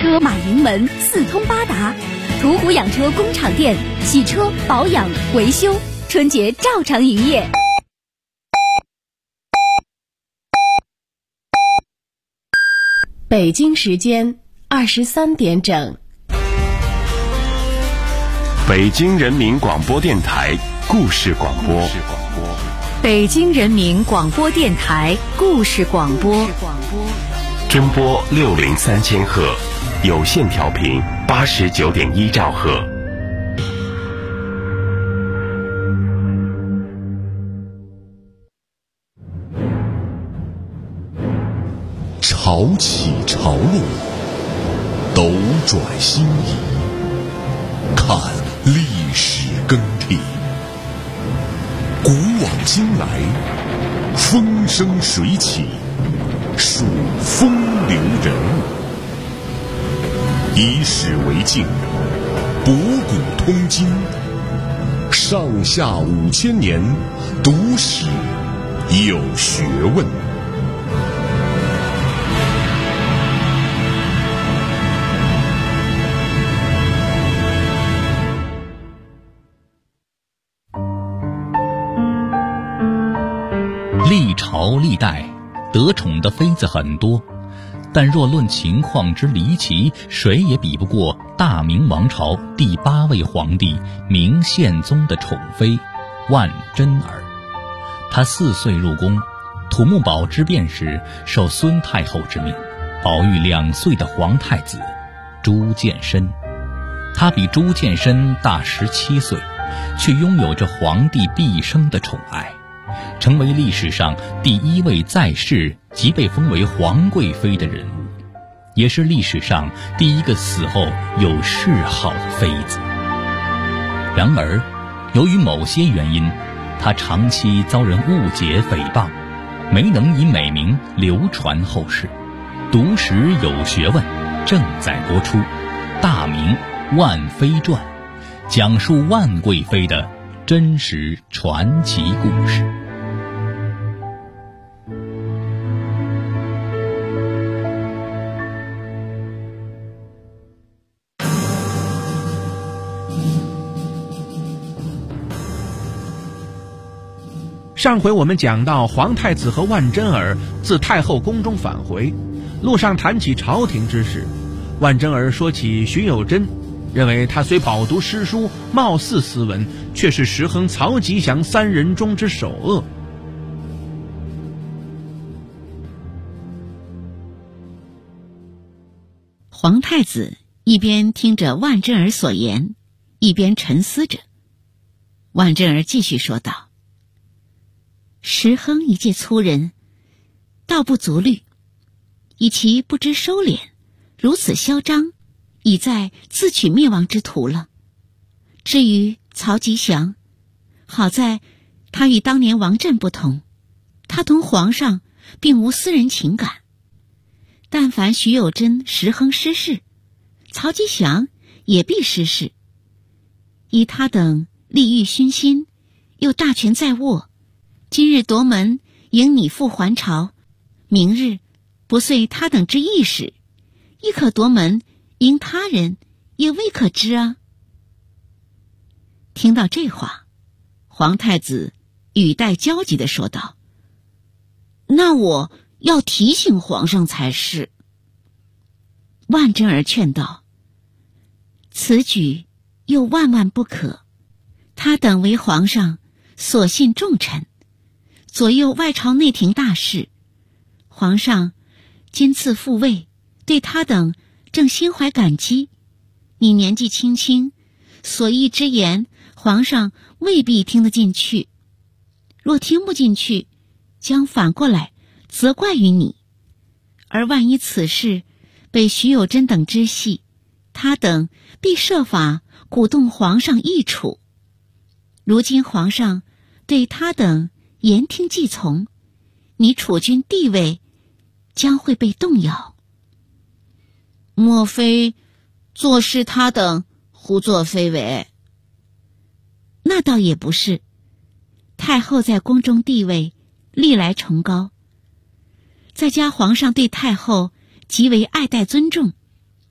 车马营门四通八达，途虎养车工厂店，洗车保养维修，春节照常营业。 北京时间23点整。 北京人民广播电台故事广播。 北京人民广播电台故事广播。 中波603千赫，有线调频89.1兆赫。 潮起潮落，斗转星移，看历史更替，古往今来，风生水起，数风流人物，以史为镜，博古通今，上下5000年，读史有学问。 历朝历代得宠的妃子很多，但若论情况之离奇，谁也比不过大明王朝第8位皇帝明宪宗的宠妃万贞儿。她4岁入宫，土木堡之变时受孙太后之命，保育2岁的皇太子朱见深。她比朱见深大17岁，却拥有着皇帝毕生的宠爱，成为历史上第1位在世即被封为皇贵妃的人物，也是历史上第1个死后有谥号的妃子。然而，由于某些原因，她长期遭人误解诽谤，没能以美名流传后世。读史有学问正在播出《大明万妃传》，讲述万贵妃的真实传奇故事。 上回我们讲到，皇太子和万贞儿自太后宫中返回，路上谈起朝廷之事。万贞儿说起荀有贞，认为他虽饱读诗书，貌似斯文，却是石亨、曹吉祥3人中之首恶。 皇太子一边听着万贞儿所言，一边沉思着。万贞儿继续说道：石亨一介粗人，道不足虑，以其不知收敛，如此嚣张，已在自取灭亡之途了。至于曹吉祥，好在他与当年王振不同，他同皇上并无私人情感。但凡徐有贞、石亨失势，曹吉祥也必失势。以他等利欲熏心，又大权在握，今日夺门迎你父还朝，明日不遂他等之意识，亦可夺门迎他人，也未可知啊。听到这话，皇太子语带焦急地说道：那我要提醒皇上才是。万贞儿劝道：此举又万万不可，他等为皇上所信重臣，左右外朝内廷大事，皇上今赐复位，对他等正心怀感激。你年纪轻轻，所议之言，皇上未必听得进去。若听不进去，将反过来责怪于你。而万一此事被徐有贞等知悉，他等必设法鼓动皇上议处。如今皇上对他等言听计从，你储君地位将会被动摇。莫非做事他等胡作非为？那倒也不是，太后在宫中地位历来崇高，再加皇上对太后极为爱戴尊重，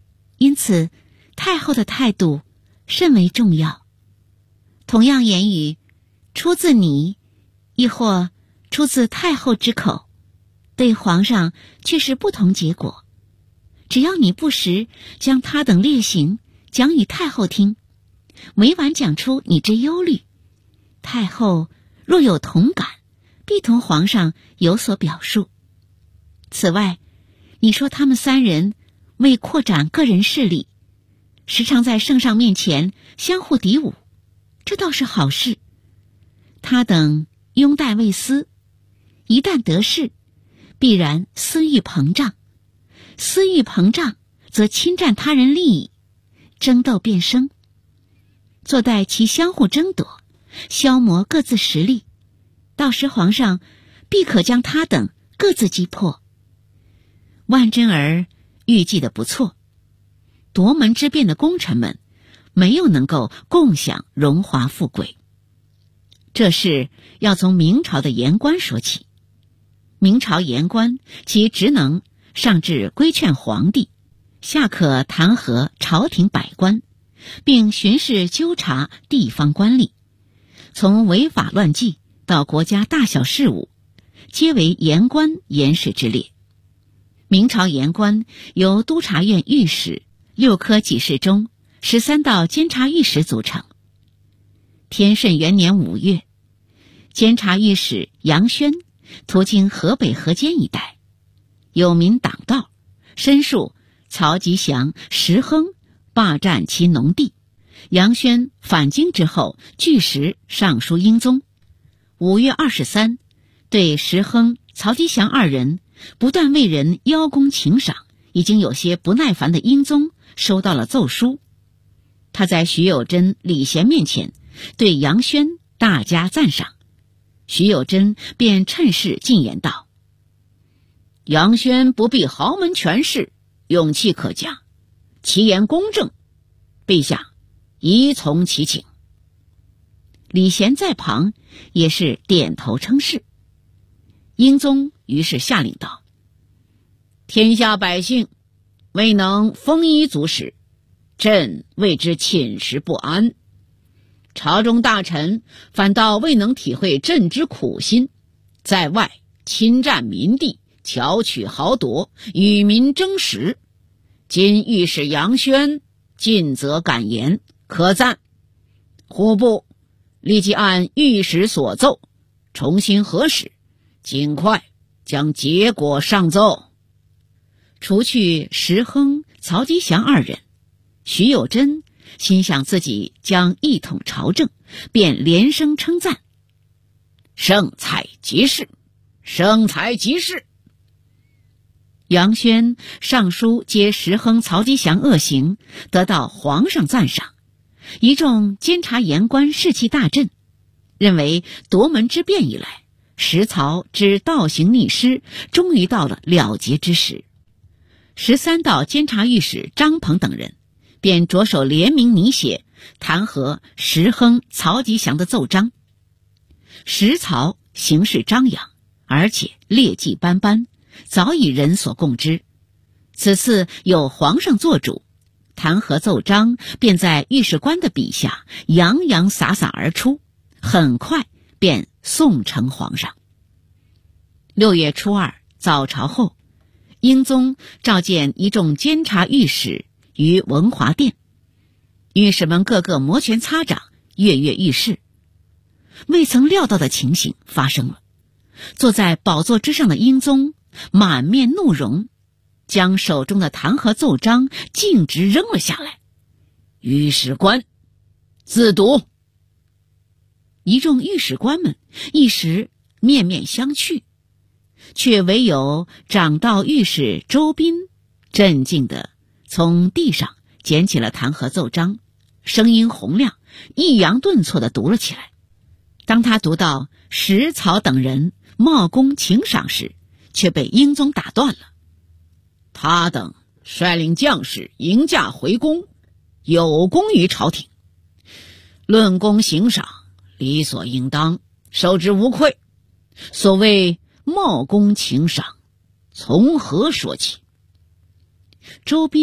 因此太后的态度甚为重要。同样言语出自你，亦或出自太后之口，对皇上却是不同结果。只要你不时将他等劣行讲与太后听，委婉讲出你之忧虑，太后若有同感，必同皇上有所表述。此外，你说他们三人为扩展个人势力，时常在圣上面前相互敌侮，这倒是好事。他等拥戴未私，一旦得势，必然私欲膨胀，私欲膨胀则侵占他人利益，争斗便生。坐待其相互争夺，消磨各自实力，到时皇上必可将他等各自击破。万贞儿预计的不错，夺门之变的功臣们没有能够共享荣华富贵。这事要从明朝的言官说起。明朝言官其职能上至规劝皇帝，下可弹劾朝廷百官，并巡视纠察地方官吏，从违法乱纪到国家大小事务，皆为言官言事之列。明朝言官由督察院御史、6科给事中、13道监察御史组成。天顺元年5月，监察御史杨轩途经河北河间一带，有民党道申诉曹吉祥、石亨霸占其农地。杨轩返京之后，据实上书英宗。5月23，对石亨、曹吉祥二人不断为人邀功请赏，已经有些不耐烦的英宗收到了奏书。他在徐有贞、李贤面前对杨轩大加赞赏，徐有贞便趁势进言道：杨轩不避豪门权势，勇气可嘉，其言公正，陛下宜从其请。李贤在旁也是点头称是。英宗于是下令道：天下百姓未能丰衣足食，朕为之寝食不安。朝中大臣反倒未能体会朕之苦心，在外侵占民地，巧取豪夺，与民争食。今御史杨轩尽责敢言，可赞。户部立即按御史所奏重新核实，尽快将结果上奏。除去石亨、曹吉祥二人，徐有贞心想自己将一统朝政，便连声称赞：圣才极是，圣才极是。杨轩上书揭石亨、曹吉祥恶行，得到皇上赞赏，一众监察言官士气大振，认为夺门之变以来，石曹之倒行逆施终于到了了结之时。13道监察御史张鹏等人便着手联名拟写弹劾石亨、曹吉祥的奏章。石曹行事张扬，而且劣迹斑斑，早已人所共知。此次有皇上做主，弹劾奏章便在御史官的笔下洋洋洒洒而出，很快便送呈皇上。6月初2早朝后，英宗召见一众监察御史于文华殿，御史们个个摩拳擦掌，跃跃欲试。未曾料到的情形发生了，坐在宝座之上的英宗满面怒容，将手中的弹劾奏章径直扔了下来。御史官自读。一众御史官们一时面面相觑，却唯有掌道御史周斌镇静地从地上捡起了弹劾奏章，声音洪亮，抑扬顿挫地读了起来。当他读到石曹等人冒功请赏时，却被英宗打断了。他等率领将士迎驾回宫，有功于朝廷，论功行赏，理所应当，受之无愧。所谓冒功请赏，从何说起？周斌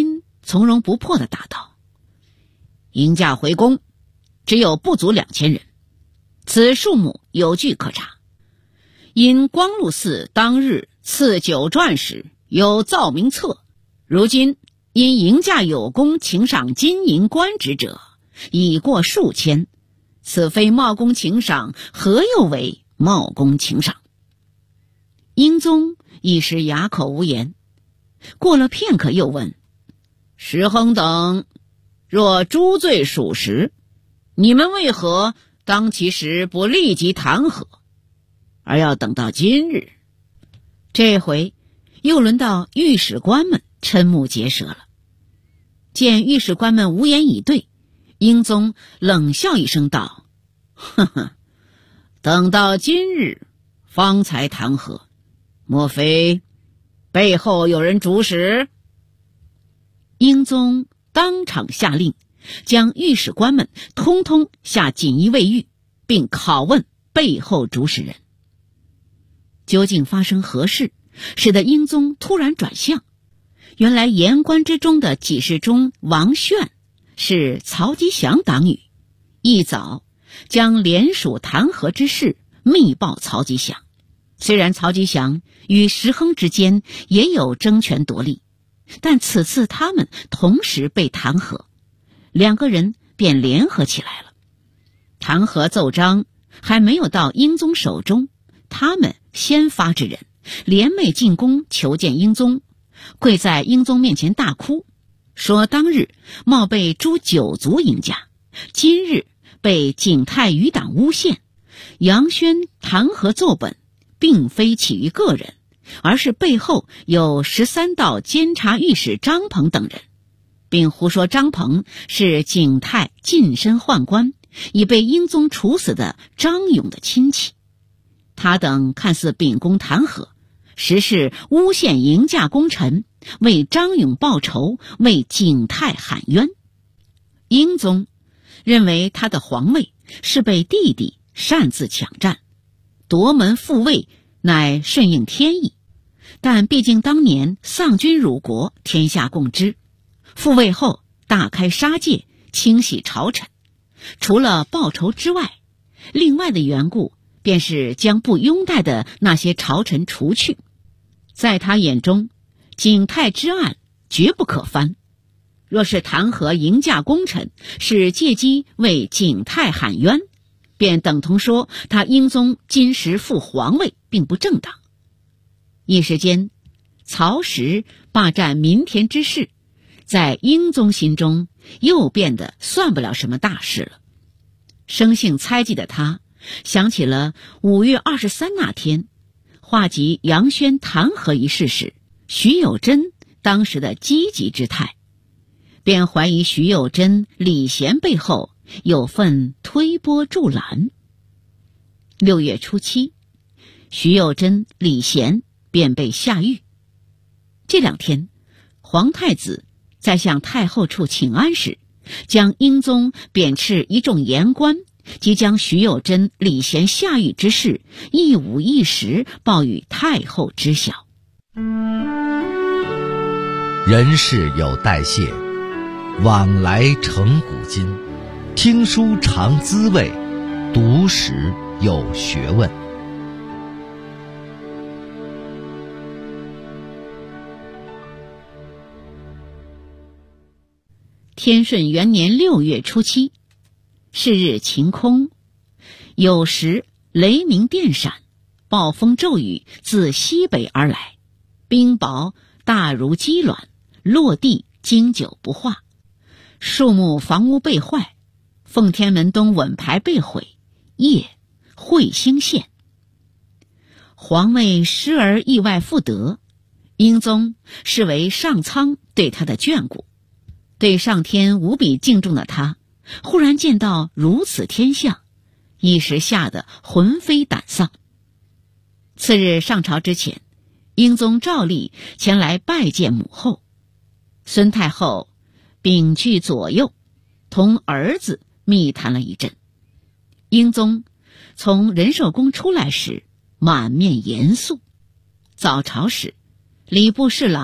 从容不迫地答道：“迎驾回宫，只有不足2000人，此数目有据可查。因光禄寺当日赐酒馔时有奏明册，如今因迎驾有功请赏金银官职者已过数千，此非冒功请赏，何又为冒功请赏？”英宗一时哑口无言，过了片刻又问：“石亨等若诛罪属实，你们为何当其时不立即弹劾，而要等到今日？”这回又轮到御史官们瞠目结舌了。见御史官们无言以对，英宗冷笑一声道：“呵呵，等到今日方才弹劾，莫非背后有人主使？”英宗当场下令，将御史官们通通下锦衣卫狱，并拷问背后主使人。究竟发生何事，使得英宗突然转向？原来言官之中的给事中王炫是曹吉祥党羽，一早将联署弹劾之事密报曹吉祥。虽然曹吉祥与石亨之间也有争权夺利，但此次他们同时被弹劾，两个人便联合起来了。弹劾奏章还没有到英宗手中，他们先发制人，联袂进宫求见英宗，跪在英宗面前大哭，说当日冒被诛9族迎驾，今日被景泰余党诬陷，杨轩弹劾奏本并非起于个人，而是背后有13道监察御史张鹏等人，并胡说张鹏是景泰近身宦官，已被英宗处死的张勇的亲戚。他等看似秉公弹劾，实是诬陷迎驾功臣，为张勇报仇，为景泰喊冤。英宗认为他的皇位是被弟弟擅自抢占，夺门复位乃顺应天意，但毕竟当年丧君辱国，天下共知，复位后大开杀戒，清洗朝臣，除了报仇之外，另外的缘故便是将不拥戴的那些朝臣除去。在他眼中，景泰之案绝不可翻，若是弹劾迎驾功臣是借机为景泰喊冤，便等同说他英宗今时复皇位并不正当。一时间，曹石霸占民田之事，在英宗心中又变得算不了什么大事了。生性猜忌的他想起了5月23那天话及杨轩弹劾一事时徐有贞当时的积极之态，便怀疑徐有贞、李贤背后有份推波助澜。6月初7，徐有贞、李贤便被下狱。这2天，皇太子在向太后处请安时，将英宗贬斥一众言官，即将徐有贞、李贤下狱之事一五一十报与太后知晓。 人事有代谢，往来成古今。听书尝滋味，读史有学问。 天顺元年6月初7，是日晴空，有时雷鸣电闪，暴风骤雨自西北而来，冰雹大如鸡卵，落地经久不化，树木房屋被坏，奉天门东稳牌被毁，夜彗星现。皇位失而意外复得，英宗视为上苍对他的眷顾，对上天无比敬重的他，忽然见到如此天象，一时吓得魂飞胆丧。次日上朝之前，英宗照例前来拜见母后。孙太后屏去左右，同儿子密谈了一阵。英宗从仁寿宫出来时满面严肃。早朝时，礼部侍郎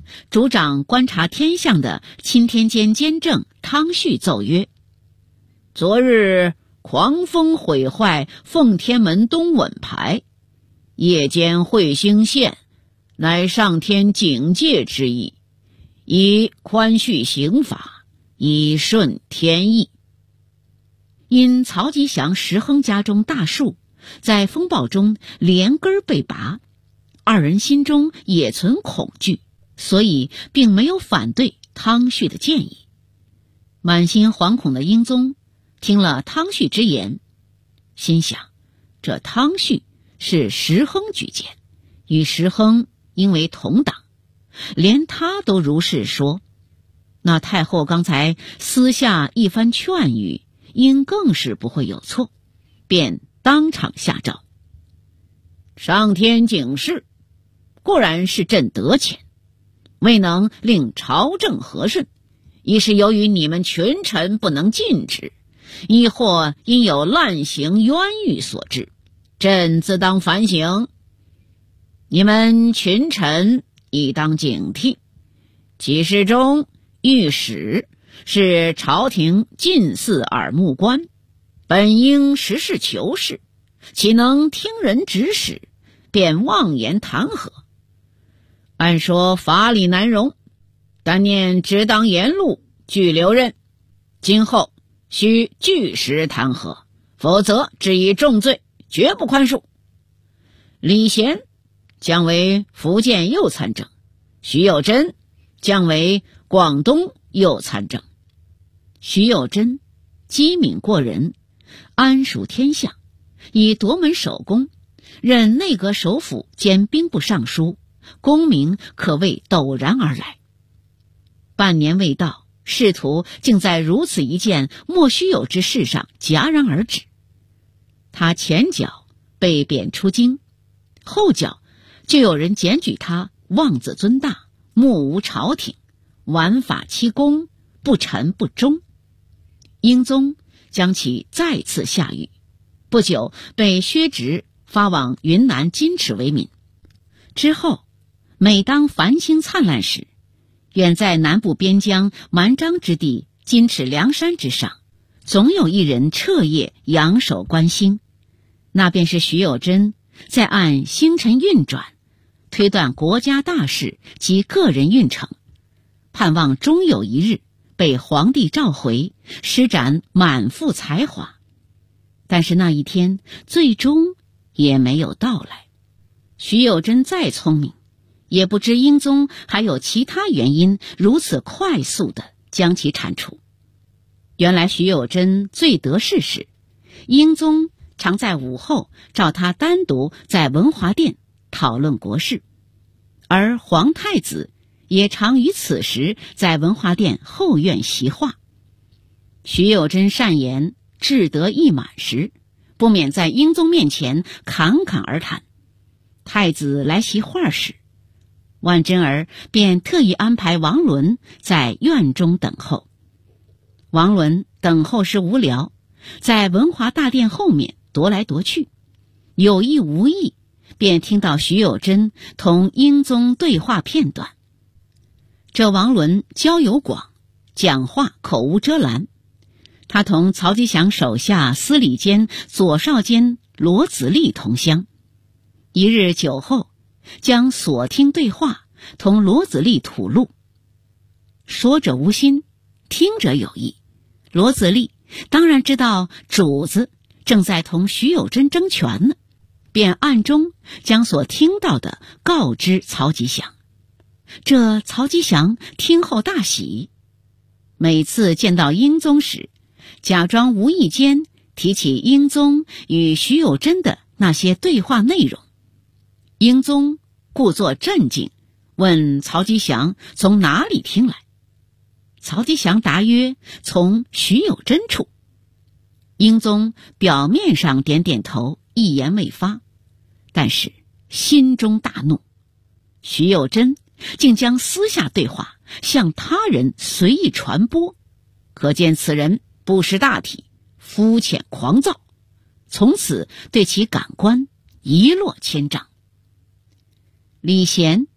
主掌观察天象的钦天监监正汤旭奏曰：昨日狂风毁坏奉天门东稳牌，夜间彗星现，乃上天警戒之意，以宽恤刑法，以顺天意。因曹吉祥石亨家中大树在风暴中连根被拔，二人心中也存恐惧，所以并没有反对汤旭的建议。满心惶恐的英宗听了汤旭之言，心想这汤旭是石亨举荐，与石亨因为同党，连他都如是说，那太后刚才私下一番劝语，应更是不会有错，便当场下诏：上天警示，固然是朕得浅，未能令朝政和顺，一是由于你们群臣不能禁止，亦或因有滥行冤狱所致，朕自当反省。你们群臣亦当警惕，其事中御史是朝廷近似耳目官，本应实事求是，岂能听人指使，便妄言弹劾？按说法理难容，但念只当沿路拘留任，今后须据实弹劾，否则治以重罪，绝不宽恕。李贤将为福建右参政，徐有贞将为广东右参政。徐有贞机敏过人，安属天下，以夺门首功，任内阁首辅兼兵部尚书，功名可谓陡然而来。半年未到，仕途竟在如此一件莫须有之事上戛然而止。他前脚被贬出京，后脚就有人检举他妄自尊大，目无朝廷，玩法欺公，不臣不忠。英宗将其再次下狱，不久被削职，发往云南金池为民。之后每当繁星灿烂时，远在南部边疆蛮章之地金池梁山之上，总有一人彻夜仰首观星，那便是徐有贞在按星辰运转，推断国家大事及个人运程，盼望终有一日被皇帝召回，施展满腹才华。但是那一天最终也没有到来。徐有贞再聪明，也不知英宗还有其他原因如此快速地将其铲除。原来徐有贞最得势时，英宗常在午后召他单独在文华殿讨论国事，而皇太子也常于此时在文华殿后院习画。徐有贞善言，志得意满时，不免在英宗面前侃侃而谈。太子来习画时，万贞儿便特意安排王伦在院中等候。王伦等候时无聊，在文华大殿后面踱来踱去，有意无意便听到徐有贞同英宗对话片段。这王伦交友广，讲话口无遮拦。他同曹吉祥手下司礼监左少监罗子立同乡，一日酒后将所听对话同罗子立吐露。说者无心，听者有意。罗子立当然知道主子正在同徐有贞争权呢，便暗中将所听到的告知曹吉祥。这曹吉祥听后大喜，每次见到英宗时，假装无意间提起英宗与徐有贞的那些对话内容。英宗故作镇静，问曹吉祥从哪里听来。曹吉祥答曰：从徐有贞处。英宗表面上点点头，一言未发，但是心中大怒。徐有贞竟将私下对话向他人随意传播，可见此人不识大体，肤浅狂躁，从此对其感官一落千丈。李贤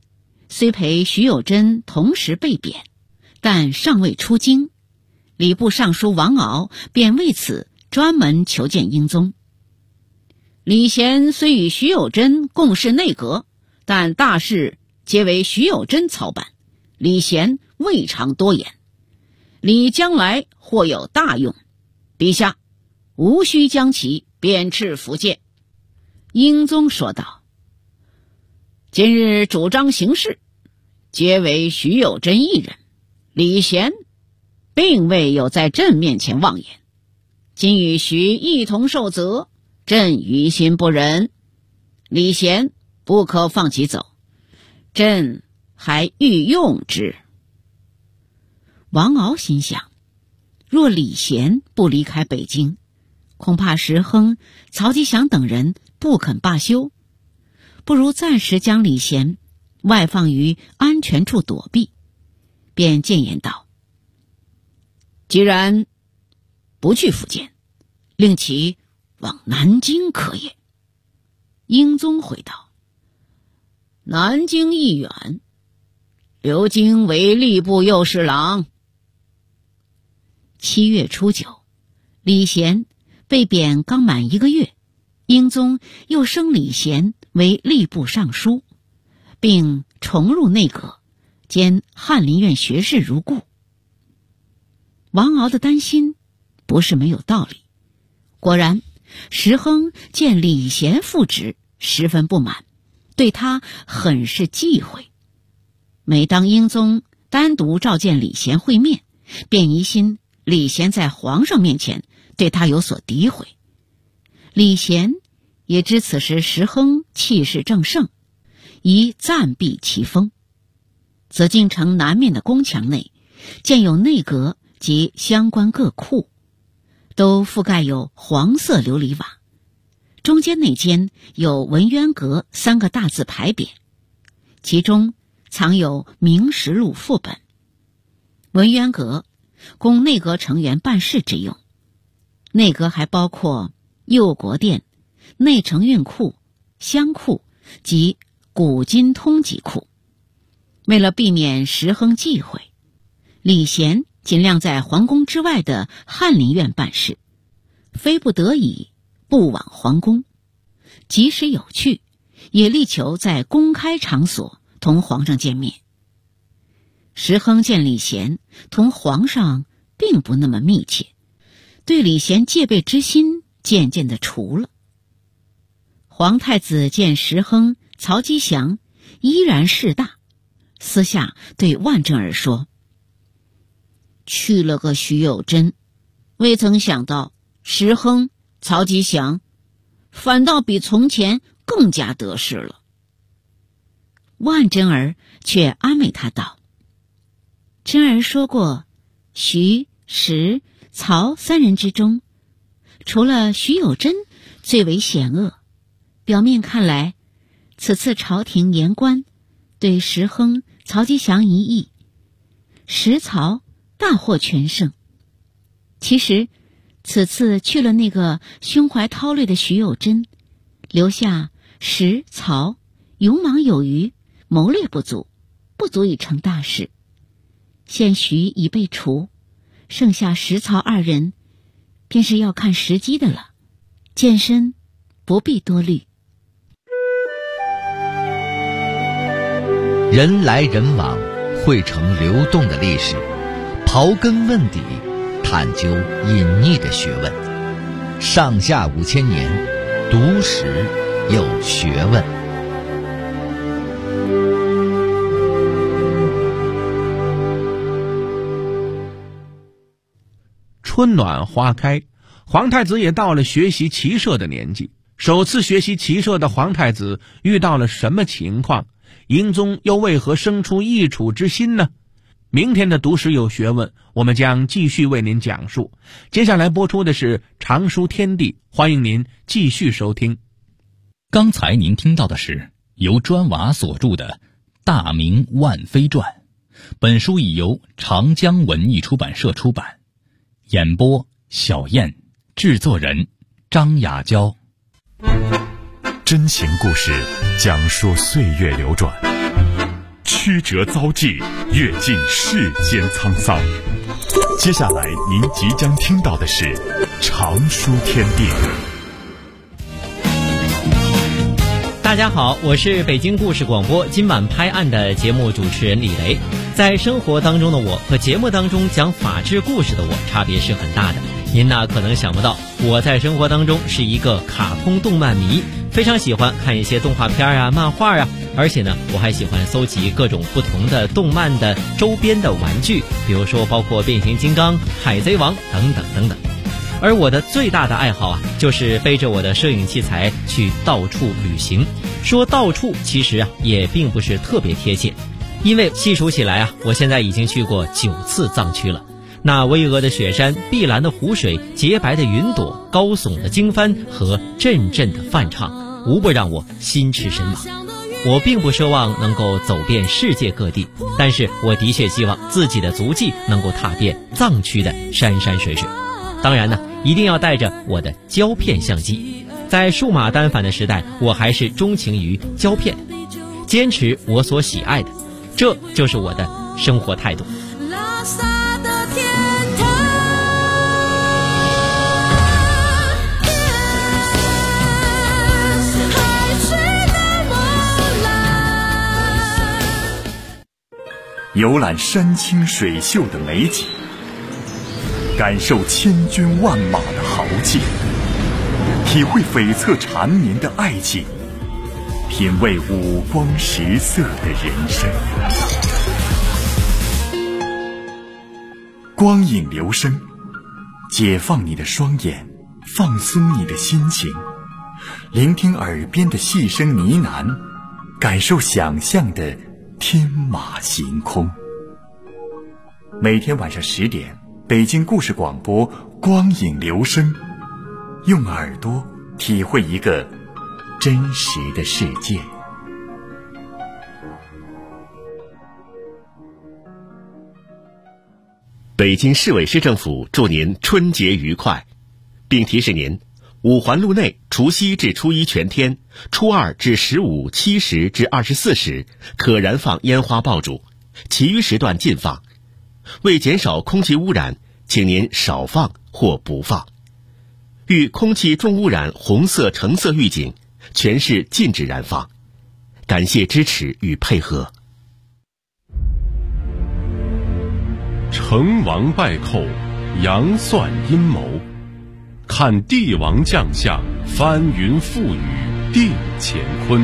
虽陪徐有贞同时被贬，但尚未出京，礼部尚书王敖便为此专门求见英宗。李贤虽与徐有贞共事内阁，但大事皆为徐有贞操办，李贤未尝多言。李将来或有大用，陛下无需将其贬斥福建。英宗说道：今日主张行事，皆为徐有贞一人，李贤并未有在朕面前妄言。今与徐一同受责，朕于心不忍，李贤不可放其走，朕还欲用之。王敖心想，若李贤不离开北京，恐怕石亨、曹吉祥等人不肯罢休，不如暂时将李贤外放于安全处躲避，便谏言道：既然不去福建，令其往南京可也。英宗回道：南京亦远，刘京为吏部右侍郎。7月初9，李贤被贬刚满1个月，英宗又升李贤为吏部尚书，并重入内阁，兼翰林院学士如故。王敖的担心不是没有道理。果然，石亨见李贤复职，十分不满，对他很是忌讳。每当英宗单独召见李贤会面，便疑心李贤在皇上面前对他有所诋毁。李贤也知此时石亨气势正盛，宜暂避其锋。紫禁城南面的宫墙内建有内阁及相关各库，都覆盖有黄色琉璃瓦，中间那间有文渊阁3个大字牌匾，其中藏有明实录副本。文渊阁供内阁成员办事之用，内阁还包括右国殿、内承运库、乡库及古今通籍库。为了避免石亨忌讳，李贤尽量在皇宫之外的翰林院办事，非不得已不往皇宫。即使有去，也力求在公开场所同皇上见面。石亨见李贤同皇上并不那么密切，对李贤戒备之心渐渐地除了。皇太子见石亨、曹吉祥依然势大，私下对万贞儿说：去了个徐有贞，未曾想到石亨、曹吉祥反倒比从前更加得势了。万贞儿却安慰他道：贞儿说过，徐、石、曹3人之中，除了徐有贞最为险恶。表面看来，此次朝廷言官对石亨、曹吉祥一役，石曹大获全胜。其实此次去了那个胸怀韬略的徐有贞，留下石、曹勇莽有余，谋略不足，不足以成大事。现徐已被除，剩下石、曹2人，便是要看时机的了。健身不必多虑。 人来人往，汇成流动的历史，刨根问底，探究隐匿的学问。上下5000年，读史有学问。 春暖花开，皇太子也到了学习骑射的年纪。首次学习骑射的皇太子遇到了什么情况？英宗又为何生出易处之心呢？明天的读史有学问，我们将继续为您讲述。接下来播出的是常书天地，欢迎您继续收听。 刚才您听到的是由砖瓦所著的《大明万妃传》，本书已由长江文艺出版社出版。演播小燕，制作人张雅娇。 真情故事，讲述岁月流转。 曲折遭际，阅尽世间沧桑。接下来您即将听到的是常书天地。 大家好，我是北京故事广播今晚拍案的节目主持人李雷。在生活当中的我和节目当中讲法治故事的我差别是很大的。您呢可能想不到，我在生活当中是一个卡通动漫迷，非常喜欢看一些动画片啊、漫画啊，而且呢我还喜欢搜集各种不同的动漫的周边的玩具，比如说包括变形金刚、海贼王等等等等。而我的最大的爱好啊，就是背着我的摄影器材去到处旅行。说到处其实啊也并不是特别贴切，因为细数起来啊，我现在已经去过9次藏区了。那巍峨的雪山、碧蓝的湖水、洁白的云朵、高耸的经幡和阵阵的梵唱，无不让我心驰神往。我并不奢望能够走遍世界各地，但是我的确希望自己的足迹能够踏遍藏区的山山水水。当然呢，一定要带着我的胶片相机。在数码单反的时代，我还是钟情于胶片，坚持我所喜爱的，这就是我的生活态度。 游览山清水秀的美景，感受千军万马的豪气，体会悱恻缠绵的爱情，品味五光十色的人生。光影留声，解放你的双眼，放松你的心情，聆听耳边的细声呢喃，感受想象的天马行空。每天晚上10点，北京故事广播光影留声，用耳朵体会一个真实的世界。 北京市委市政府祝您春节愉快，并提示您，五环路内除夕至初一全天，初二至15、7时至24时可燃放烟花爆竹，其余时段禁放。为减少空气污染，请您少放或不放。遇空气重污染红色、橙色预警，全市禁止燃放。感谢支持与配合。 成王败寇，杨算阴谋，看帝王将相，翻云覆雨定乾坤。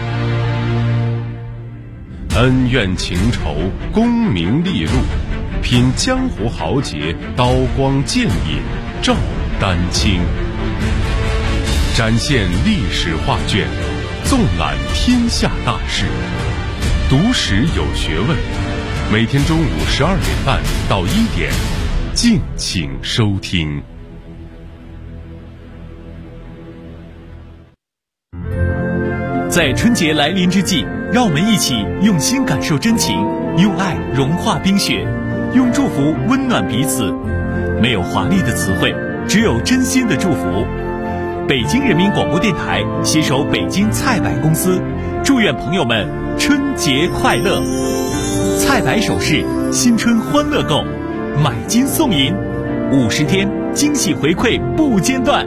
恩怨情仇，功名利禄，品江湖豪杰，刀光剑影照丹青。展现历史画卷，纵览天下大事，读史有学问。每天中午12点半到1点，敬请收听。 在春节来临之际，让我们一起用心感受真情，用爱融化冰雪，用祝福温暖彼此。没有华丽的词汇，只有真心的祝福。北京人民广播电台携手北京菜百公司，祝愿朋友们春节快乐。菜百首饰，新春欢乐购，买金送银，50天惊喜回馈不间断。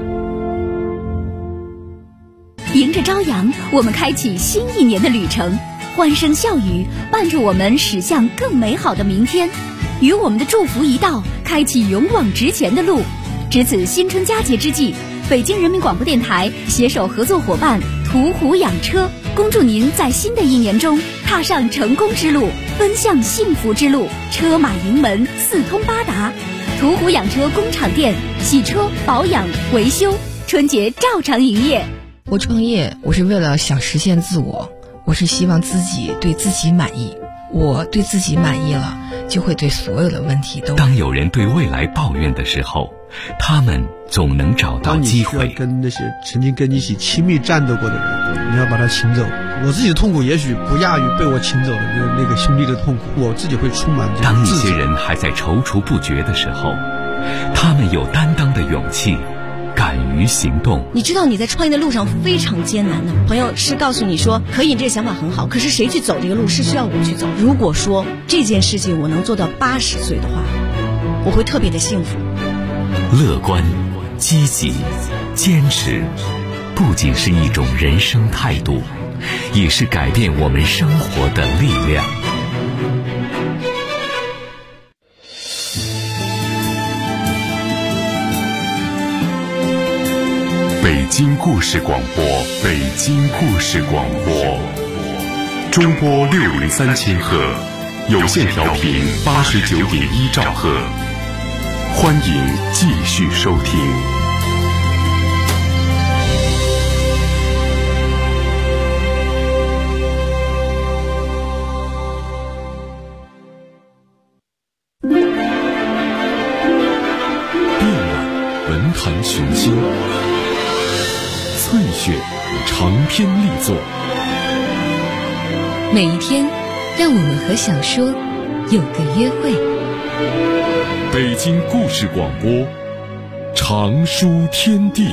迎着朝阳，我们开启新一年的旅程，欢声笑语伴着我们驶向更美好的明天。与我们的祝福一道，开启勇往直前的路。值此新春佳节之际，北京人民广播电台携手合作伙伴途虎养车，恭祝您在新的一年中踏上成功之路，奔向幸福之路，车马营门四通八达。途虎养车工厂店，洗车、保养、维修，春节照常营业。 我创业，我是为了想实现自我，我是希望自己对自己满意。我对自己满意了，就会对所有的问题都。 当有人对未来抱怨的时候，他们总能找到机会。 当你需要跟那些曾经跟你一起亲密战斗过的人，你要把他请走。我自己的痛苦也许不亚于被我请走的那个兄弟的痛苦，我自己会充满这种当一些人还在踌躇不决的时候，他们有担当的勇气， 敢于行动。 你知道你在创业的路上非常艰难的，朋友是告诉你说可以，这个想法很好，可是谁去走这个路是需要我去走。如果说这件事情我能做到80岁的话，我会特别的幸福。 乐观、积极、坚持，不仅是一种人生态度，也是改变我们生活的力量。 北京故事广播，北京故事广播，中波603千赫，有线调频89.1兆赫，欢迎继续收听。遍览文坛群星，翠雪长篇力作。 每一天，让我们和小说有个约会。 北京故事广播，长书天地。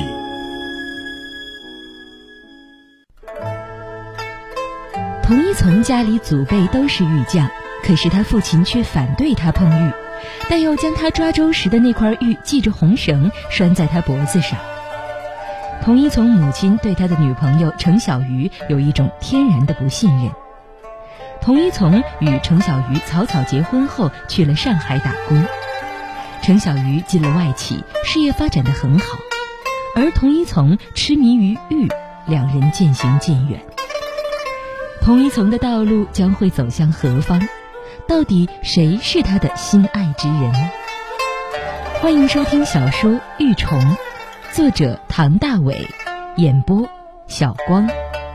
童一从家里祖辈都是玉匠，可是他父亲却反对他碰玉，但又将他抓周时的那块玉系着红绳拴在他脖子上。童一从母亲对他的女朋友程小鱼有一种天然的不信任。童一从与程小鱼草草结婚后去了上海打工，程小鱼进了外企，事业发展得很好，而童一从痴迷于玉，两人渐行渐远。童一从的道路将会走向何方？到底谁是他的心爱之人？欢迎收听小说《玉虫》，作者唐大伟，演播小光。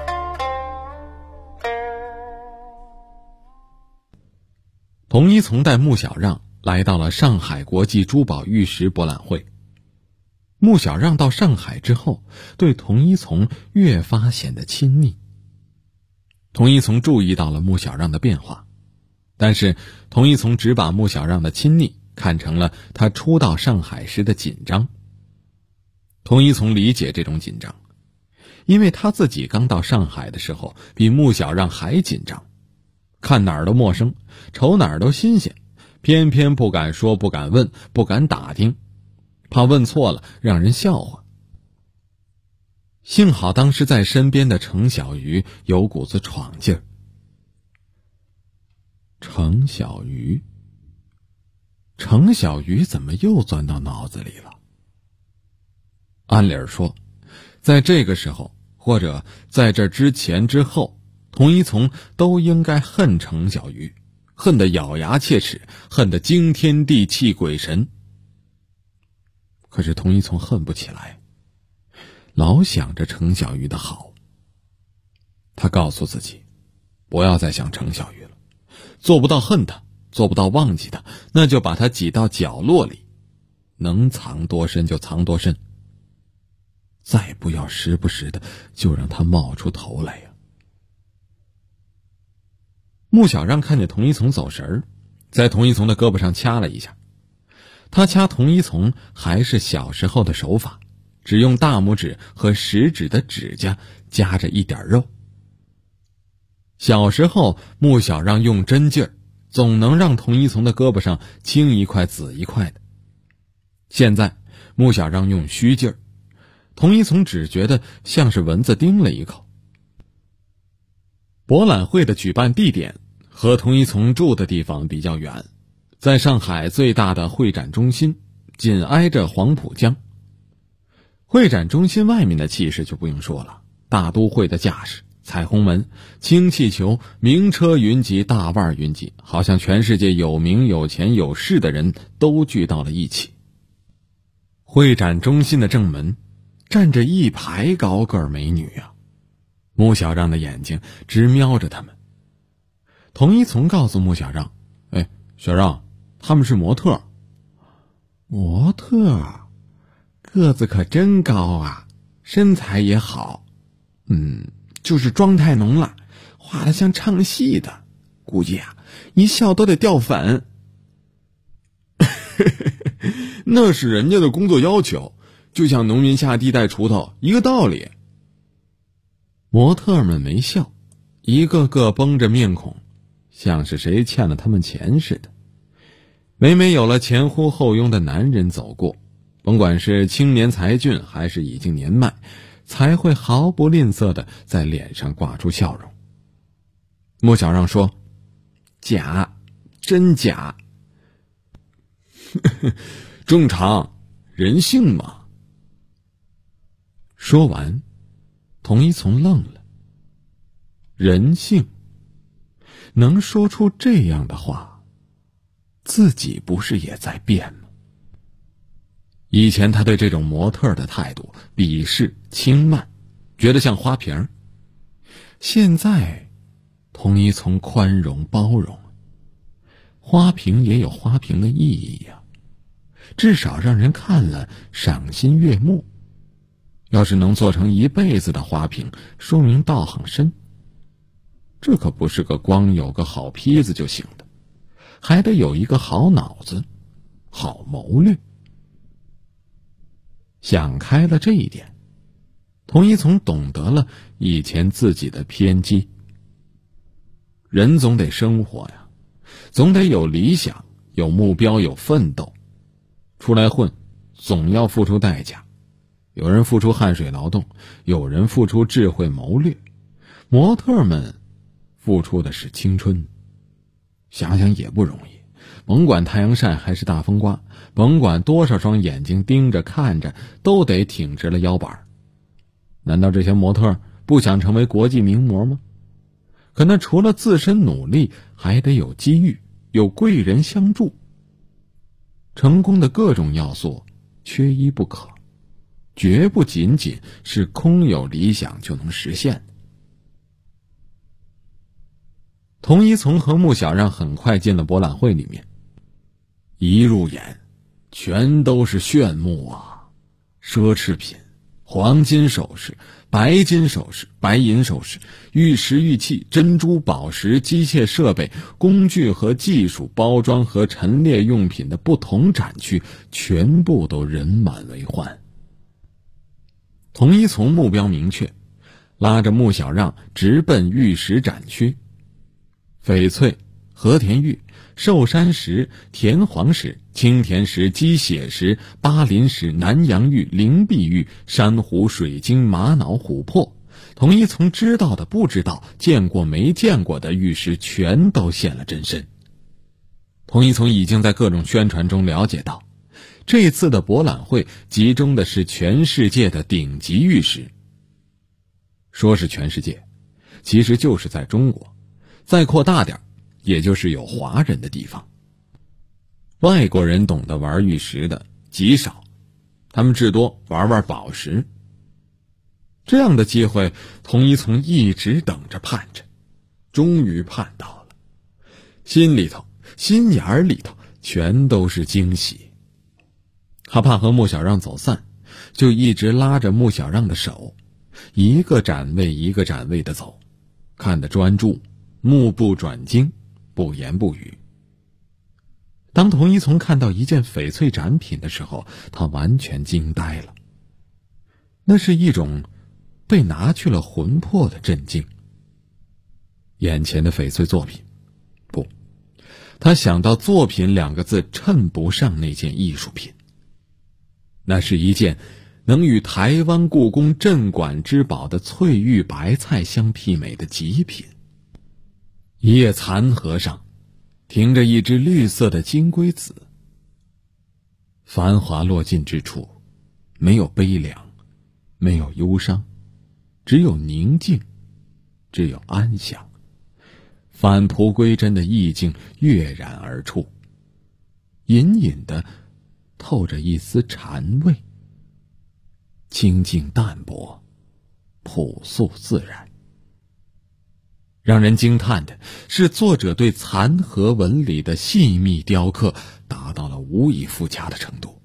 童一从带穆小让来到了上海国际珠宝玉石博览会。穆小让到上海之后，对童一从越发显得亲昵。童一从注意到了穆小让的变化，但是童一从只把穆小让的亲昵看成了他初到上海时的紧张。童一从理解这种紧张，因为他自己刚到上海的时候比穆小让还紧张，看哪儿都陌生，瞅哪儿都新鲜，偏偏不敢说，不敢问，不敢打听，怕问错了让人笑话。幸好当时在身边的程小鱼有股子闯劲儿。程小鱼怎么又钻到脑子里了？按理儿说，在这个时候，或者在这之前之后，童一从都应该恨程小鱼，恨得咬牙切齿，恨得惊天地泣鬼神。可是童一从恨不起来，老想着程小鱼的好。他告诉自己，不要再想程小鱼了，做不到恨他，做不到忘记他，那就把他挤到角落里，能藏多深就藏多深，再不要时不时的就让他冒出头来呀。穆小让看见童一从走神儿，在童一从的胳膊上掐了一下。他掐童一从还是小时候的手法，只用大拇指和食指的指甲夹着一点肉。小时候穆小让用针劲儿，总能让童一从的胳膊上青一块紫一块的。现在穆小让用虚劲儿，童一从只觉得像是蚊子叮了一口。博览会的举办地点和童一从住的地方比较远，在上海最大的会展中心，紧挨着黄浦江。会展中心外面的气势就不用说了，大都会的架势，彩虹门、氢气球、名车云集，大腕云集，好像全世界有名有钱有势的人都聚到了一起。会展中心的正门站着一排高个儿美女啊，穆小让的眼睛直瞄着他们。童一从告诉穆小让，小让，他们是模特。模特，个子可真高啊，身材也好，就是妆太浓了，画得像唱戏的，估计一笑都得掉粉。那是人家的工作要求， 就像农民下地带锄头一个道理。模特们没笑，一个个绷着面孔，像是谁欠了他们钱似的。每每有了前呼后拥的男人走过，甭管是青年才俊还是已经年迈，才会毫不吝啬地在脸上挂出笑容。穆小让说：“假，真假。正常，人性嘛。”说完，童一从愣了。人性，能说出这样的话，自己不是也在变吗？以前他对这种模特的态度鄙视轻慢，觉得像花瓶。现在童一从宽容包容，花瓶也有花瓶的意义呀，至少让人看了赏心悦目。要是能做成一辈子的花瓶，说明道行深。这可不是个光有个好坯子就行的，还得有一个好脑子，好谋略。想开了这一点，童一从懂得了以前自己的偏激。人总得生活呀，总得有理想，有目标，有奋斗。出来混，总要付出代价。有人付出汗水劳动，有人付出智慧谋略。模特们付出的是青春。想想也不容易，甭管太阳晒还是大风刮，甭管多少双眼睛盯着看着，都得挺直了腰板。难道这些模特不想成为国际名模吗？可那除了自身努力，还得有机遇，有贵人相助。成功的各种要素缺一不可，绝不仅仅是空有理想就能实现的。童一从和穆小让很快进了博览会里面，一入眼全都是炫目啊，奢侈品、黄金首饰、白金首饰、白银首饰、玉石玉器、珍珠宝石、机械设备、工具和技术、包装和陈列用品的不同展区，全部都人满为患。童一从目标明确，拉着穆小让直奔玉石展区。翡翠、和田玉、寿山石、田黄石、青田石、鸡血石、巴林石、南洋玉、灵璧玉、珊瑚、水晶、玛瑙、琥珀，童一从知道的不知道，见过没见过的玉石全都现了真身。童一从已经在各种宣传中了解到，这次的博览会集中的是全世界的顶级玉石。说是全世界，其实就是在中国，再扩大点，也就是有华人的地方。外国人懂得玩玉石的极少，他们至多玩玩宝石。这样的机会，童一从一直等着盼着，终于盼到了。心里头、心眼里头全都是惊喜。他怕和穆小让走散，就一直拉着穆小让的手，一个展位一个展位的走，看得专注，目不转睛，不言不语。当童一从看到一件翡翠展品的时候，他完全惊呆了。那是一种被拿去了魂魄的震惊。眼前的翡翠作品，不，他想到作品两个字衬不上那件艺术品。那是一件能与台湾故宫镇馆之宝的翠玉白菜相媲美的极品。一叶残荷上停着一只绿色的金龟子。繁华落尽之处，没有悲凉，没有忧伤，只有宁静，只有安详。返璞归真的意境跃然而出，隐隐的透着一丝禅味，清净淡泊，朴素自然。让人惊叹的是，作者对残荷纹理的细密雕刻达到了无以复加的程度。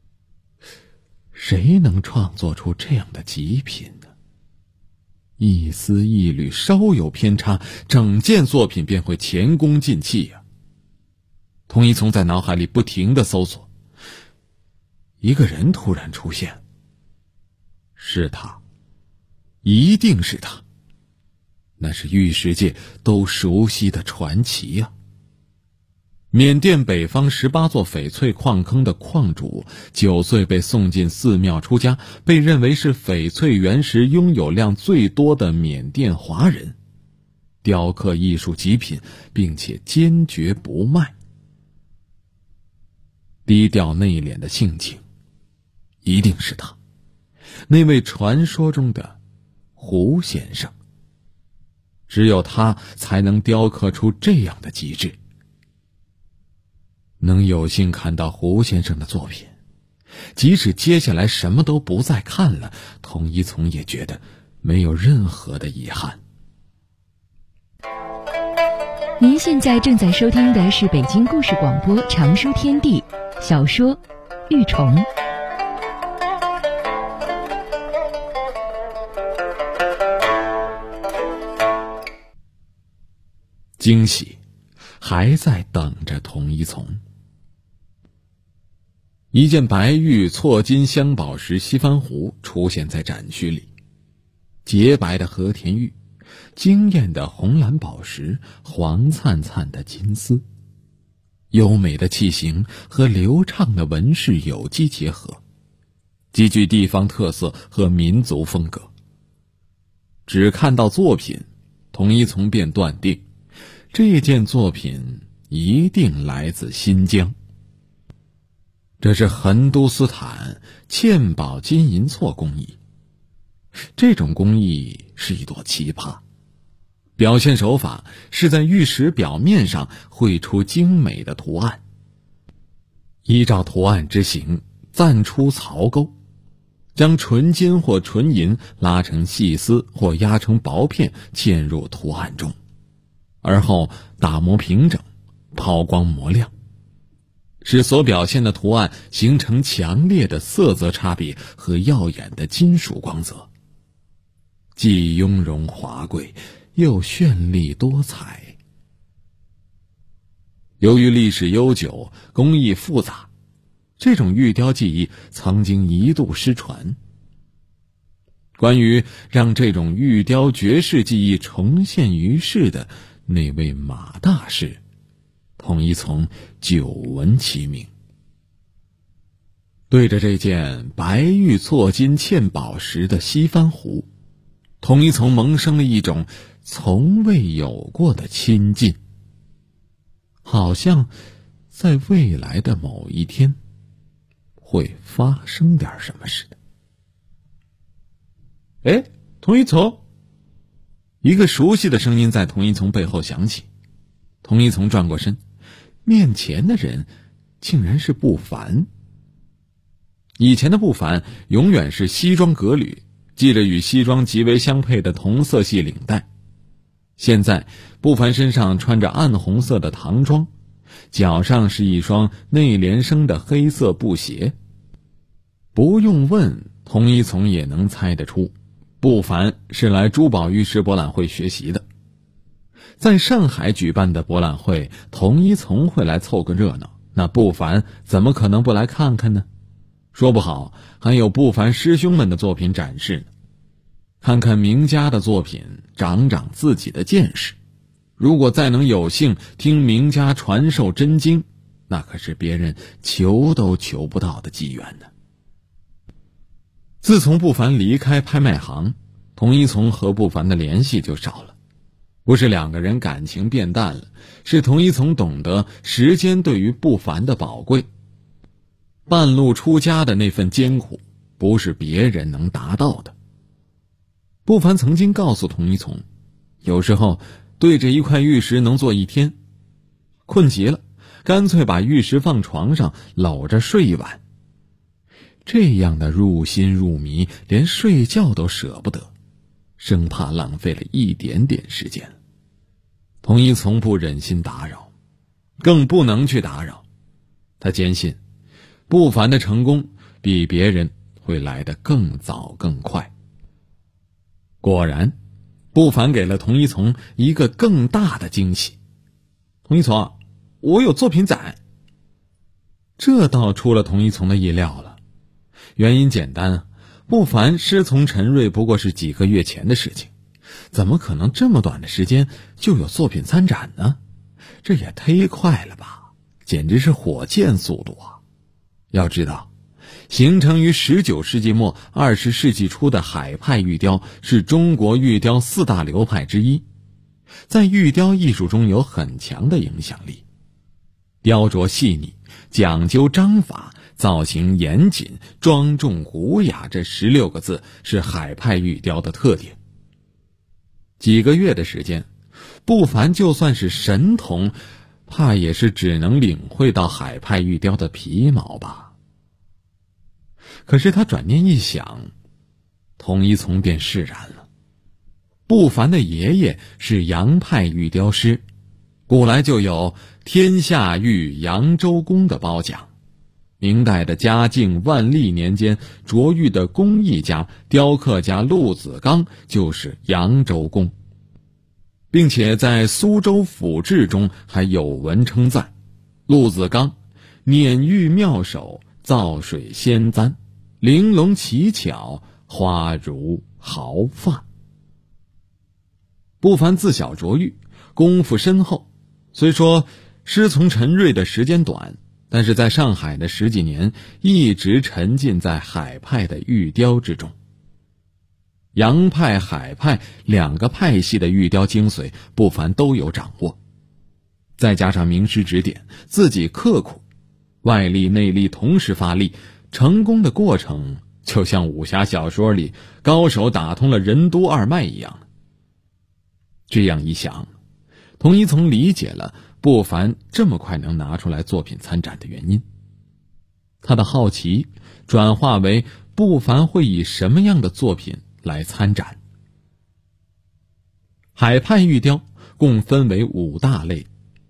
谁能创作出这样的极品呢？一丝一缕稍有偏差，整件作品便会前功尽弃呀。童一从在脑海里不停地搜索，一个人突然出现， 是他，一定是他。那是玉石界都熟悉的传奇呀。缅甸北方18座翡翠矿坑的矿主9岁被送进寺庙出家，被认为是翡翠原石拥有量最多的缅甸华人，雕刻艺术极品，并且坚决不卖。低调内敛的性情，一定是他，那位传说中的胡先生。只有他才能雕刻出这样的极致。能有幸看到胡先生的作品，即使接下来什么都不再看了，童一从也觉得没有任何的遗憾。 您现在正在收听的是北京故事广播长书天地小说《玉虫》。 惊喜还在等着童一从。一件白玉错金镶宝石西番壶出现在展区里，洁白的和田玉，惊艳的红蓝宝石，黄灿灿的金丝，优美的器型和流畅的纹饰有机结合，极具地方特色和民族风格。只看到作品，童一从便断定这件作品一定来自新疆。这是横都斯坦嵌宝金银错工艺，这种工艺是一朵奇葩，表现手法是在玉石表面上绘出精美的图案，依照图案之形暂出槽沟，将纯金或纯银拉成细丝或压成薄片嵌入图案中，而后打磨平整，抛光磨亮，使所表现的图案形成强烈的色泽差别和耀眼的金属光泽，既雍容华贵又绚丽多彩。由于历史悠久，工艺复杂，这种玉雕技艺曾经一度失传。关于让这种玉雕绝世技艺重现于世的那位马大师，童一从久闻其名。对着这件白玉错金嵌宝石的西番壶，童一从萌生了一种从未有过的亲近，好像在未来的某一天会发生点什么似的。哎，童一从！一个熟悉的声音在童一从背后响起。童一从转过身，面前的人竟然是不凡。以前的不凡永远是西装革履，系着与西装极为相配的同色系领带。现在不凡身上穿着暗红色的唐装，脚上是一双内联升的黑色布鞋。不用问，童一从也能猜得出，不凡是来珠宝玉石博览会学习的。在上海举办的博览会，童一从会来凑个热闹，那不凡怎么可能不来看看呢？说不好还有不凡师兄们的作品展示呢。看看名家的作品，长长自己的见识。如果再能有幸听名家传授真经，那可是别人求都求不到的机缘呢。自从不凡离开拍卖行，童一从和不凡的联系就少了。不是两个人感情变淡了，是童一从懂得时间对于不凡的宝贵。半路出家的那份艰苦，不是别人能达到的。不凡曾经告诉童一从，有时候对着一块玉石能坐一天，困极了，干脆把玉石放床上搂着睡一晚。这样的入心入迷，连睡觉都舍不得，生怕浪费了一点点时间。童一从不忍心打扰，更不能去打扰。他坚信不凡的成功比别人会来得更早更快。果然，不凡给了童一从一个更大的惊喜。童一从，我有作品展。这倒出了童一从的意料了。原因简单， 不凡师从陈瑞不过是几个月前的事情，怎么可能这么短的时间就有作品参展呢？这也忒快了吧，简直是火箭速度啊！要知道，形成于19世纪末20世纪初的海派玉雕是中国玉雕4大流派之一，在玉雕艺术中有很强的影响力。雕琢细腻，讲究章法，造型严谨，庄重古雅，这16个字是海派玉雕的特点。几个月的时间，不凡就算是神童，怕也是只能领会到海派玉雕的皮毛吧。可是他转念一想，童一从便释然了。不凡的爷爷是杨派玉雕师，古来就有天下玉扬州公的褒奖。明代的嘉靖、万历年间，琢玉的工艺家、雕刻家陆子刚就是扬州公，并且在苏州府志中还有文称赞：陆子刚碾玉妙手，造水仙簪，玲珑奇巧，花如毫发。不凡自小琢玉，功夫深厚，虽说师从陈瑞的时间短，但是在上海的10几年一直沉浸在海派的玉雕之中。洋派、海派2个派系的玉雕精髓，不凡都有掌握。再加上名师指点，自己刻苦，外力内力同时发力，成功的过程就像武侠小说里高手打通了任督二脉一样。这样一想，童一从理解了不凡这么快能拿出来作品参展的原因。他的好奇转化为不凡会以什么样的作品来参展。海派玉雕共分为5大类，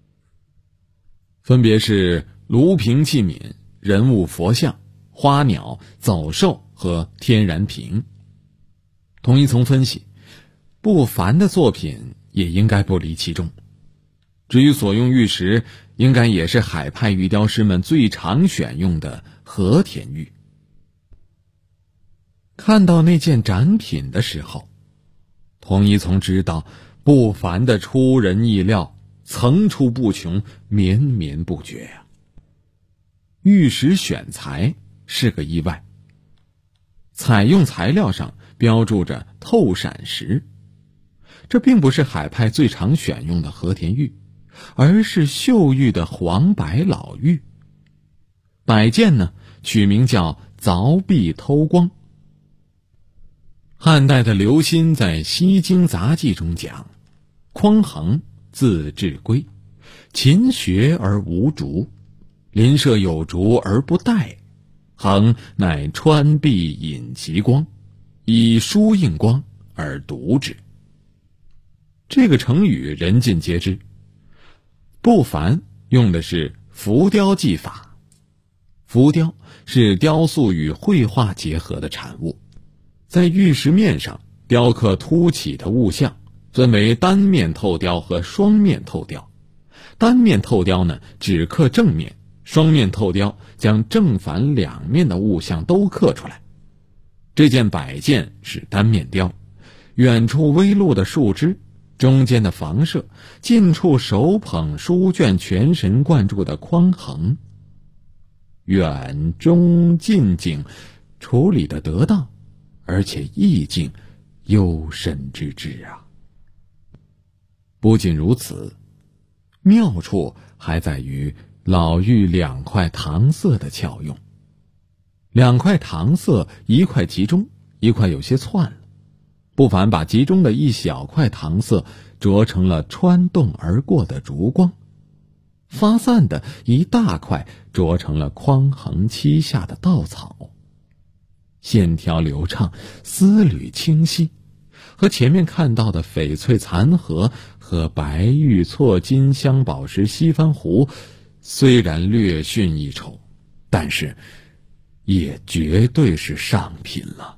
分别是炉瓶器皿、人物佛像、花鸟、走兽和天然瓶。童一从分析，不凡的作品也应该不离其中。至于所用玉石，应该也是海派玉雕师们最常选用的和田玉。看到那件展品的时候，童一从知道不凡的出人意料，层出不穷，绵绵不绝呀。玉石选材是个意外，采用材料上标注着透闪石，这并不是海派最常选用的和田玉，而是秀玉的黄白老玉。摆件呢，取名叫凿壁偷光。汉代的刘歆在《西京杂记》中讲：匡衡字志圭，勤学而无竹，邻舍有竹而不戴，衡乃穿壁引其光，以书映光而读之。这个成语人尽皆知。不凡用的是浮雕技法，浮雕是雕塑与绘画结合的产物，在玉石面上雕刻凸起的物象，分为单面透雕和双面透雕。单面透雕呢，只刻正面；双面透雕将正反两面的物象都刻出来。这件摆件是单面雕，远处微露的树枝，中间的房舍，近处手捧书卷全神贯注的匡衡，远中近景处理得得当，而且意境幽深之至啊。不仅如此，妙处还在于老玉2块搪塞的巧用。2块搪塞，一块集中，一块有些窜了。不凡把集中的一小块搪塞琢成了穿洞而过的烛光，发散的一大块琢成了匡衡漆下的稻草，线条流畅，丝缕清晰，和前面看到的翡翠残荷和白玉错金镶宝石西番壶虽然略逊一筹，但是也绝对是上品了。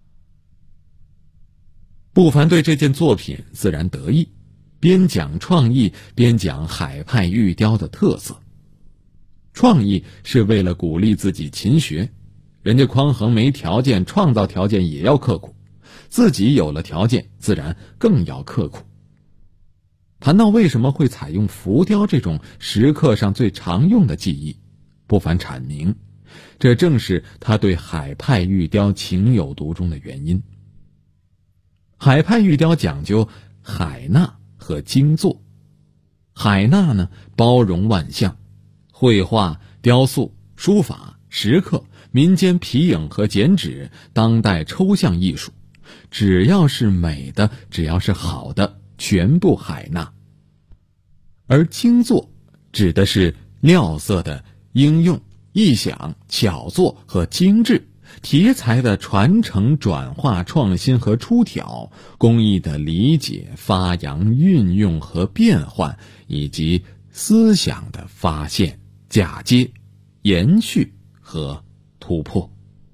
不凡对这件作品自然得意，边讲创意边讲海派玉雕的特色。创意是为了鼓励自己勤学， 人家匡衡没条件创造条件也要刻苦，自己有了条件自然更要刻苦。谈到为什么会采用浮雕这种石刻上最常用的技艺，不凡阐明，这正是他对海派玉雕情有独钟的原因。海派玉雕讲究海纳和精作。海纳呢，包容万象，绘画、雕塑、书法、石刻、民间皮影和剪纸、当代抽象艺术，只要是美的，只要是好的，全部海纳。而精作指的是料色的应用、意想、巧作和精致，题材的传承、转化、创新和出挑，工艺的理解、发扬、运用和变换，以及思想的发现、嫁接、延续和突破。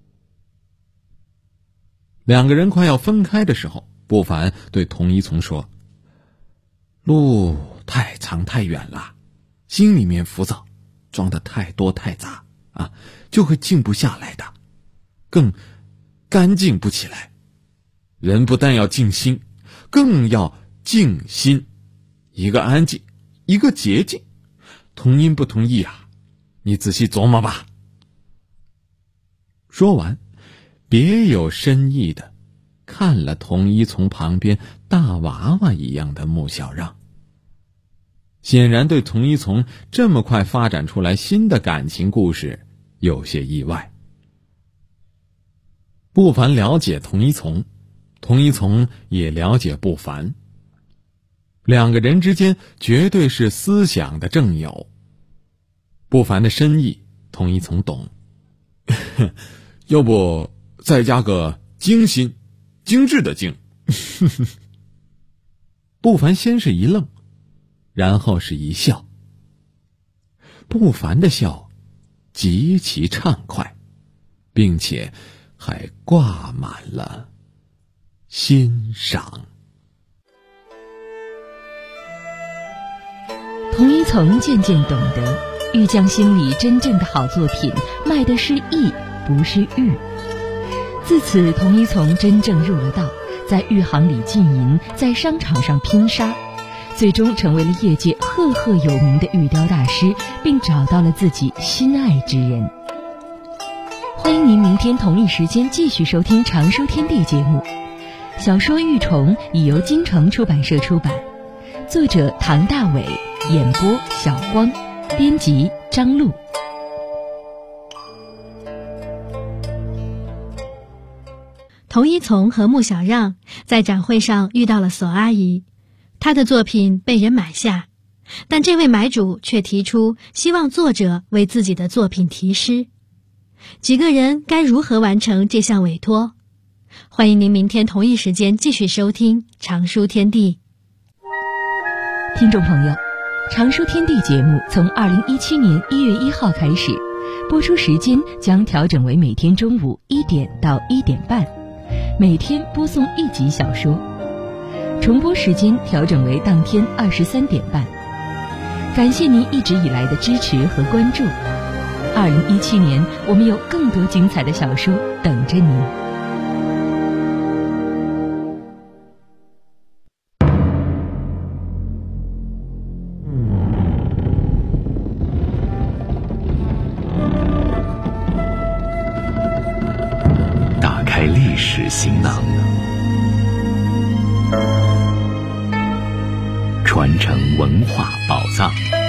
两个人快要分开的时候，不凡对童一从说：路太长太远了，心里面浮躁，装得太多太杂啊，就会静不下来的，更干净不起来。人不但要静心，更要静心，一个安静，一个洁净。同音不同意啊，你仔细琢磨吧。说完，别有深意的看了童一从旁边大娃娃一样的穆小让，显然对童一从这么快发展出来新的感情故事有些意外。不凡了解童一从，童一从也了解不凡，两个人之间绝对是思想的正友。不凡的深意童一从懂，要不再加个精心，精致的精。不凡先是一愣，然后是一笑。不凡的笑极其畅快，并且还挂满了欣赏。 童一从渐渐懂得，玉匠心里真正的好作品卖的是艺，不是玉。自此，童一从真正入了道，在玉行里浸淫，在商场上拼杀，最终成为了业界赫赫有名的玉雕大师，并找到了自己心爱之人。欢迎您明天同一时间继续收听《常书天地》节目。小说《玉虫》已由京城出版社出版，作者唐大伟，演播小光，编辑张璐。 童一从和穆小让在展会上遇到了索阿姨，她的作品被人买下，但这位买主却提出希望作者为自己的作品题诗。几个人该如何完成这项委托？欢迎您明天同一时间继续收听《常书天地》。 听众朋友，常书天地节目从2017年1月1号开始，播出时间将调整为每天中午1点到1点半，每天播送1集小说，重播时间调整为当天23点半。感谢您一直以来的支持和关注。2017年，我们有更多精彩的小说等着您。 打开历史行囊，传承文化宝藏。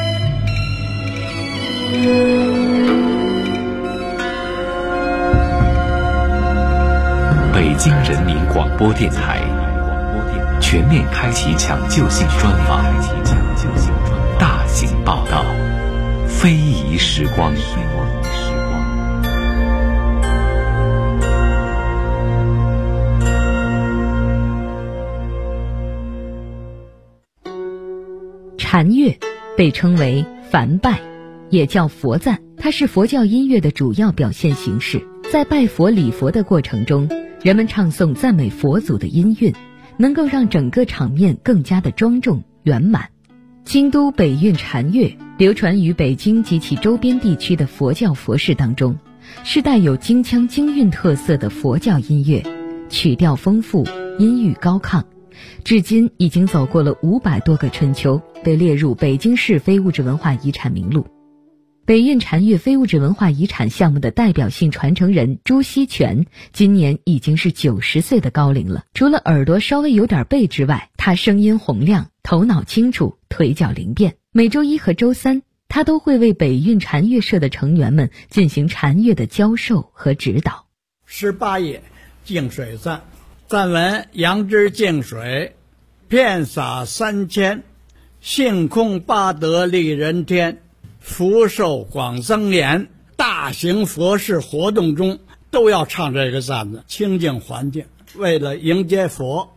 北京人民广播电台全面开启抢救性专访，大型报道，非遗时光。 禅乐被称为梵拜，也叫佛赞，它是佛教音乐的主要表现形式。在拜佛礼佛的过程中，人们唱诵赞美佛祖的音韵，能够让整个场面更加的庄重圆满。京都北韵禅乐流传于北京及其周边地区的佛教佛事当中， 是带有京腔京韵特色的佛教音乐，曲调丰富，音域高亢，至今已经走过了500多个春秋，被列入北京市非物质文化遗产名录。北韵禅乐非物质文化遗产项目的代表性传承人朱锡全，今年已经是90岁的高龄了。除了耳朵稍微有点背之外，他声音洪亮，头脑清楚，腿脚灵便。每周一和周三，他都会为北韵禅乐社的成员们进行禅乐的教授和指导。 18页净水赞，赞文：杨枝净水，遍洒3000，性空八德利人天，福寿广增延。大型佛事活动中都要唱这个赞子，清净环境，为了迎接佛。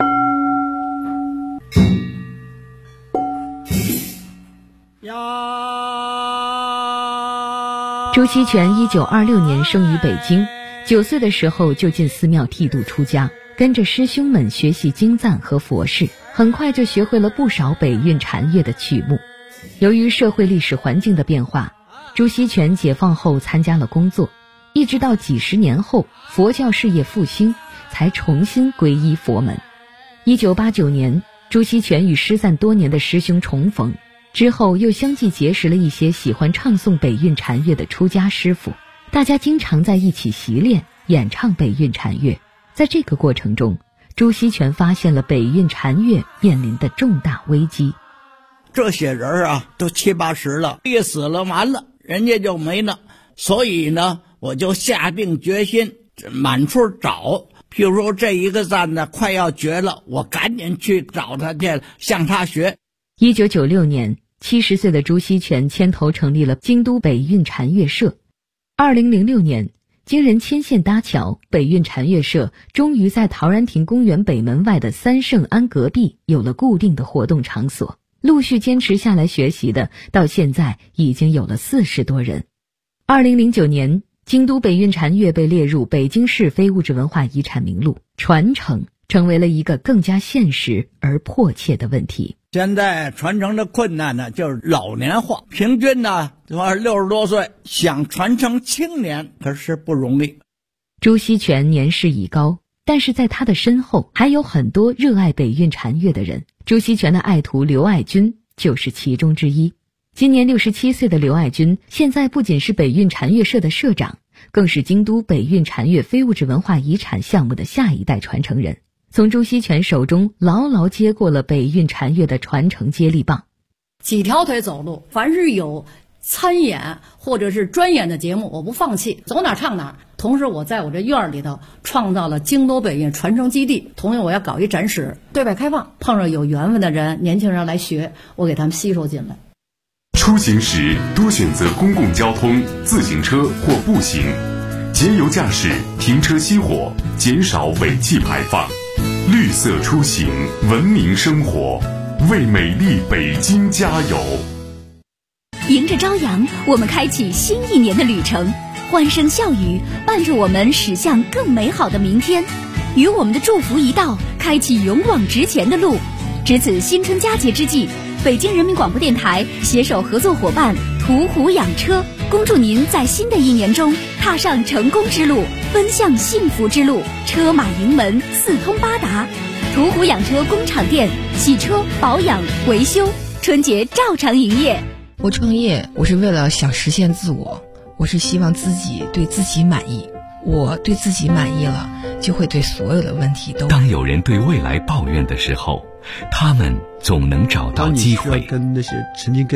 朱锡全1926年生于北京，9岁的时候就进寺庙剃度出家，跟着师兄们学习经赞和佛事，很快就学会了不少北韵禅乐的曲目。由于社会历史环境的变化，朱锡全解放后参加了工作，一直到几十年后佛教事业复兴，才重新皈依佛门。1989年，朱锡全与失散多年的师兄重逢，之后又相继结识了一些喜欢唱诵北韵禅乐的出家师傅，大家经常在一起习练演唱北韵禅乐。在这个过程中，朱锡全发现了北韵禅乐面临的重大危机。 这些人啊都70、80了，一死了完了，人家就没了。所以呢，我就下定决心满处找，譬如说这一个赞呢快要绝了，我赶紧去找他去，向他学。 1996年，70岁的朱锡全牵头成立了京都北韵禅乐社。2006年，经人牵线搭桥，北韵禅乐社终于在陶然亭公园北门外的三圣庵隔壁有了固定的活动场所。陆续坚持下来学习的，到现在已经有了40多人。2009年，京都北韵禅乐被列入北京市非物质文化遗产名录，传承成为了一个更加现实而迫切的问题。 现在传承的困难呢，就是老年化，平均呢60多岁，想传承青年可是不容易。 朱锡全年事已高，但是在他的身后还有很多热爱北韵禅乐的人。朱锡全的爱徒刘爱军就是其中之一。今年67岁的刘爱军，现在不仅是北韵禅乐社的社长，更是京都北韵禅乐非物质文化遗产项目的下一代传承人，从朱锡全手中牢牢接过了北韵禅乐的传承接力棒。 几条腿走路，凡是有参演或者是专演的节目，我不放弃，走哪唱哪。同时我在我这院里头创造了京都北韵传承基地，同时我要搞一展示，对外开放，碰上有缘分的人，年轻人来学，我给他们吸收进来。 出行时多选择公共交通、自行车或步行，节油驾驶，停车熄火，减少尾气排放，绿色出行，文明生活，为美丽北京加油。 迎着朝阳，我们开启新一年的旅程，欢声笑语伴着我们驶向更美好的明天。与我们的祝福一道，开启勇往直前的路。值此新春佳节之际，北京人民广播电台携手合作伙伴途虎养车，恭祝您在新的一年中踏上成功之路，奔向幸福之路，车马营门，四通八达。途虎养车工厂店，洗车、保养、维修，春节照常营业。 我创业，我是为了想实现自我，我是希望自己对自己满意。我对自己满意了，就会对所有的问题都。 当有人对未来抱怨的时候，他们总能找到机会。 跟那些曾经跟